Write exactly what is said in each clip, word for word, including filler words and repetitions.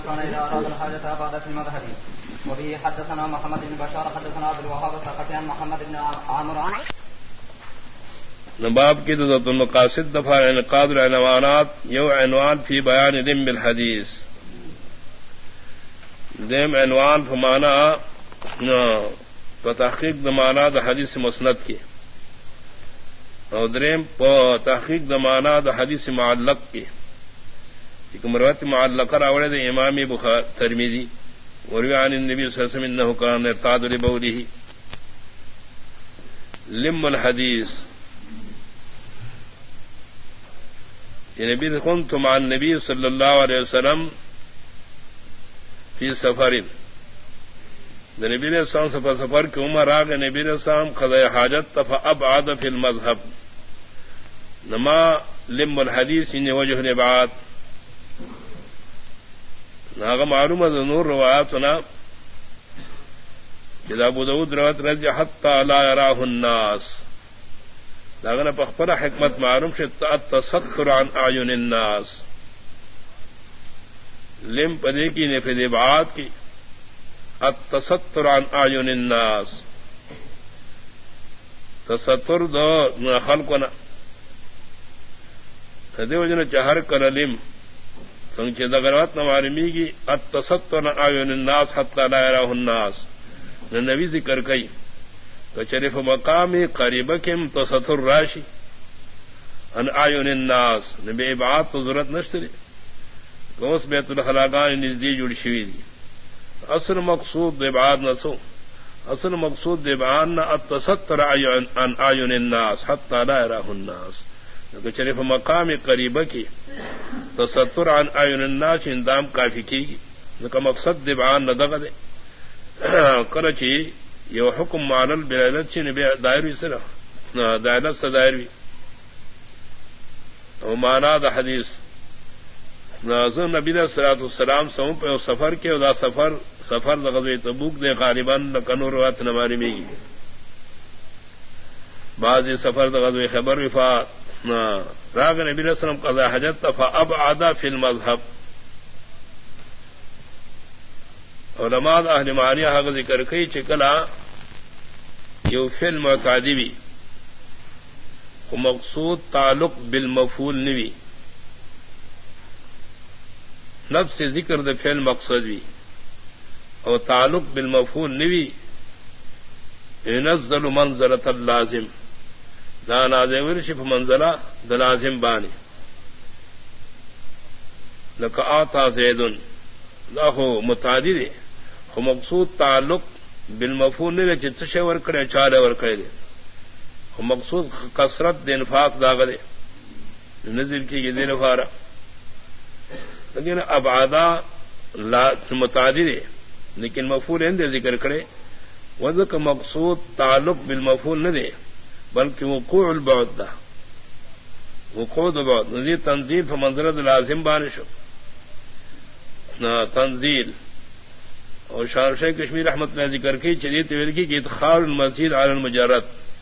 كان إذا أراد الحاجة أبعد في المذهب. وبه حدثنا محمد بن بشار حدثنا عبد الوهاب الثقفي عن محمد بن عمرو نباب کی ذات المقاصد دفع انعقاد العنوانات یو عنوان فی بیان علم بالحدیث دیم عنوان فمانا تحقیق دمانا دا حدیث مسند کی اور دریم تحقیق دمانا دا حدیث معلق کی مروت معلق راوڑے دے امام بخاری ترمذی وروی عن النبی صلی اللہ علیہ وسلم انه كان يرتاد لبوله لم الحدیث نبی كنت مع النبی صلی اللہ علیہ وسلم فی سفر نبی علیہ السلام سفر سفر کی عمر آگے نبی علیہ السلام قضاء حاجت فابعد فی المذهب نما لم الحدیث ان وجہ نبعات ناغا معلوم از نور روایاتنا جدا ابو داود روایت رضی حتی لا یراہ الناس داغنا پخپرہ حکمت معلوم شد التستر عن اعین الناس لم پدے کی نفذ ابعاد کی التستر عن اعین الناس تستر دو خلقنا دیو جن چہر کر لم سنچے دغروت نمارمی کی التستر عن اعین الناس حتی لا یراہ الناس نبی ذکر کئی تو شریف مقامی قریب کم تستر راشی ان اعین الناس نبی ابعاد تو ضرورت نشتری گوس بیت الخلاقان نزدی جڑ شوی دی اصل مقصود ابعاد نسو اصل مقصود ابعاد نہ التستر عن اعین الناس حتی لا یراہ الناس کہ شریف مقام قریب کی تستر عن اعین الناس اندام کافی کی کہ مقصد ابعاد نہ دغ دے کرچی یہ حکم معلل بلالت چی نبی دائروی سرا دائلت سے دائروی او مانا دا حدیث ناظر نبی علیہ الصلوۃ والسلام سو پہ سفر کے دا سفر سفر دا غزوہ تبوک دے غالباً کنور روایت نماری میں بعض سفر دا غزوہ خیبر وفات راگ نبی علیہ السلام قضا حاجت فابعد فی المذهب علماء اہل معنی حق ذکر کئی چکلا یو فعل معتادی بھی مقصود تعلق بالمفعول نوی نفس ذکر د فعل مقصد بھی اور تعلق بالمفعول نوی ينزل منزلة اللازم دا نازل ورشف منزلہ دا لازم بانی لک آتا زیدن دا خو متعدی دے خو مقصود تعلق بالمفعول نوی چت سے ور کرے چارے ور کرے دے خو مقصود کثرت دے انفاق داغ دے نزل کی دے نفارا لیکن ابعادا لا متعدی دے لیکن مفعول اندے ذکر کرے وذک مقصود تعلق بالمفعول نہ دے بلکہ وقوع البعد دا وقوع البعد نزید تنزیل فمنزلت لازم بانشو تنزیل اور شاہ شیخ کشمیر رحمت اللہ ذکر کی چلیے طویل کی کہ ادخال المزید علی المجرد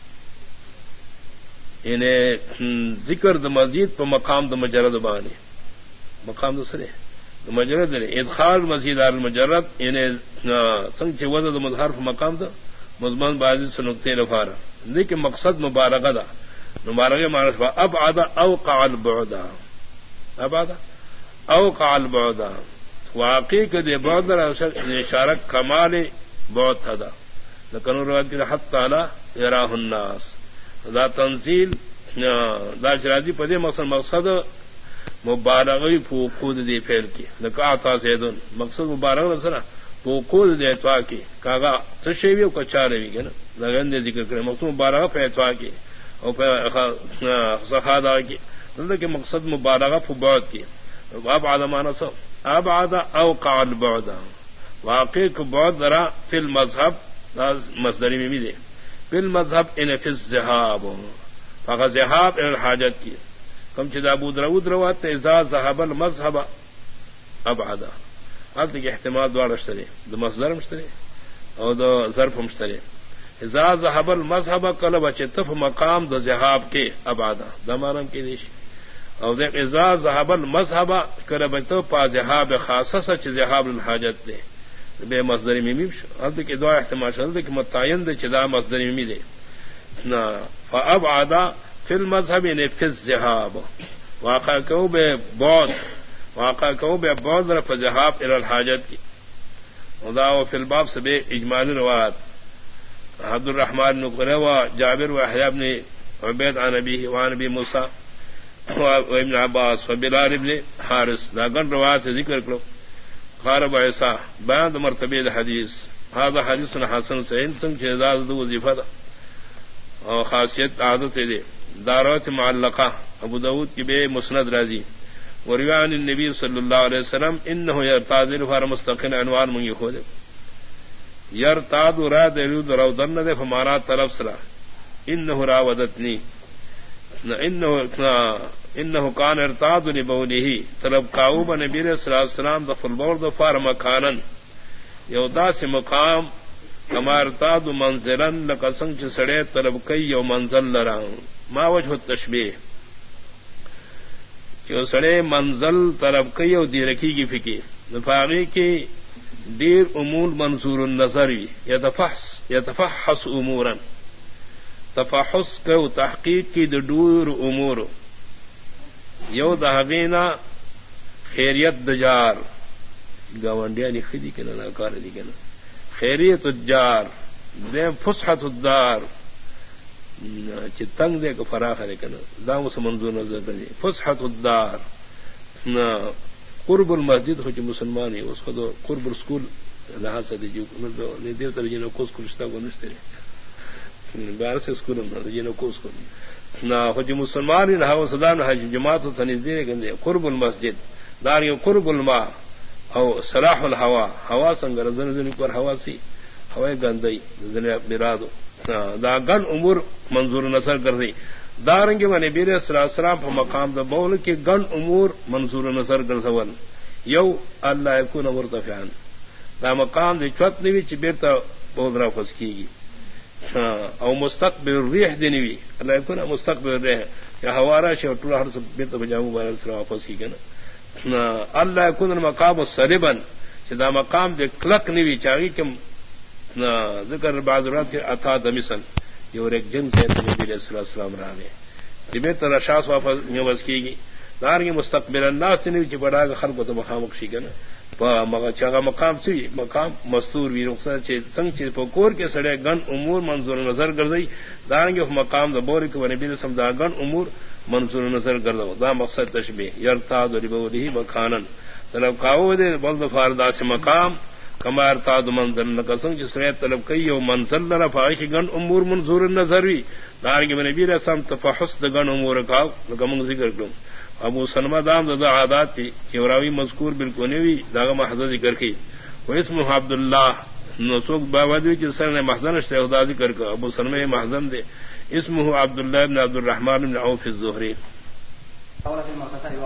یعنی ذکر د مزید پہ مقام د مجرد بانی مقام دوسرے مجرد ادخال مزید علی المجرد یعنی سنگ چھ وزد مظہر مقام دا مضمون بازی سے نقطے لفارا لیکن مقصد مبارکہ دا مبارکہ معنی ابعد اوقع البعد ابعد اوقع البعد واقعی کے دے بعد اشارہ کمال بعد تھا دا لیکن روایت کی حتی لا یراہ الناس دا تنزیل دا شرادی پدے مقصد مقصد مبارغی فوقود دی فعل کی لیکن آتا زیدن مقصد مبارغ نصرہ فوقود دی اتوا کی کاغا تشیوی و کچاروی کی نا لگن دے ذکر کرے مقصد مبارغہ پہ اتوا کی اور سخادہ کی لیکن مقصد مبارغہ فبعد کی اب عالمانہ سو ابعد اوقع البعد واقع کو بعد ذرا فی المذهب مصدری میں بھی دے فی المذهب ان فی الذهاب فقط ذهاب الى الحاجت کی کم چدا ابو داؤد روایت اذا ذهب المذهب ابعد حالت کے احتمال دوار مشتری دو مصدر مشتری اور دو ظرف مشتری اذا ذهب المذهب قلب چتف مقام دو ذهاب کے ابعد دمانم کی دیش او دیکھ اذا ذهب المذهب کربتو پا ذهاب خاصه سچ ذهاب الحاجت دے بے مصدر میمی اب کہ دو احتمال شد کہ متعین دے چدا مصدر میمی دے نا فابعد فی المذهب نے فی الذهاب واقع کو بے بعد واقع کو بے بعد رف ذهاب الى الحاجت کی ودا فی الباب سے بے اجمالی روایت عبد الرحمن بن قریوہ جابر و یحیی بن عبید عن ابی وعن ابی موسی وابن عباس وبلال بن حارث داغن روایت ذکر کرو قارب عیسیٰ بعد مرتبہ حدیث هذا حدیث حسن صحیح سنگ چیزاز دو وظیفہ دا اور خاصیت عادت دے دارات معلقہ ابو داود کی بے مسند رازی وروان النبی صلی اللہ علیہ وسلم انه يرتاد الفار مستقل عنوان من يخود يرتاد راد يرود رودن دے فمانا طرف سرا انه راودتنی انه انه كان ارتاد لبوله طلب قاوب نبی صلی اللہ علیہ وسلم دفل بول دفار مکانن یودا سے مقام کما ارتاد منزلا لقسم چ سڑے طلب کئی یو منزل لرا ما وجه التشبیہ کہ سڑے منزل طلب کئی او دی رکھی کی فکی نفاقی کی دیر امور منظور النظر یتفحص یتفحص امورا تفحص کو تحقیق کی دور امور یو دہبینا خیریت دجار گاونڈیا نہیں خدی کے نا کار دی کے نا خیریت الجار دے فسحت الدار چتنگ دے کو فراخ ہے کہ نا دام سے منظور نظر دے فسحت الدار نا قرب المسجد ہو جو مسلمان ہے اس کو تو قرب السکول لحاظ سے دیجیے نہیں دیو ترجیح کو اس کو رشتہ کو نشتے بار سے اسکول جنہوں کو اس کو نہ ہو جو مسلمان ہی نہ ہو صدا نہ جماعت و تنظیر گندے قرب المسجد دار قرب الماء او صلاح الہوا ہوا سنگر زن پر ہوا سی ہوائے گندئی براد دا گن امور منظور نظر کر دی دارنگ میں نبی صلی اللہ علیہ وسلم پر مقام دا بول کے گن امور منظور نظر کر سول یو اللہ یکون مرتفعان دا مقام دی چوت نوی چی بیرتا بول را فس کی گی او مستقبل الريح دنوی اللہ یکون مستقبل الريح یا ہوارا شی اور طول ہر سے بیرتا بجامو بارا سر واپس کی گنا اللہ یکون المقام الصلبن چی دا مقام دی کلک نوی چاہی کم ذکر بعض رات کے اتا دمسن یہ اور ایک جن سے نبی علیہ السلام رہا ہے جبے تر اشاس واپس نیوز کی گی دار کے مستقبل الناس نے چ بڑا خلق تو مخامخ شی گنا مگر چاغا مقام سی مقام مستور وی رخصت چ سنگ چ پکور کے سڑے گن امور منظور نظر گردئی دار کے مقام دا بور کے نبی علیہ السلام دا گن امور منظور نظر گردو دا مقصد تشبیہ یرتاد لبوله مکانن طلب کاو دے بلد فاردا سے مقام کمار تاد منزل نقصن جس نے طلب کئی و منزل لرا فائش گن امور منظور نظر وی دار کے نبی رسام تفحص گن امور کاو لگم ذکر کروں ابو سلمہ دام دا عادات تھی کہ وراوی مذکور بالکل نہیں داغ محض ذکر کی و اسم عبد اللہ نسوک باوجود جس نے محزن سے خدا ذکر کا ابو سلمہ محزن دے اسمه عبد الله بن عبد الرحمن بن عوف الزهري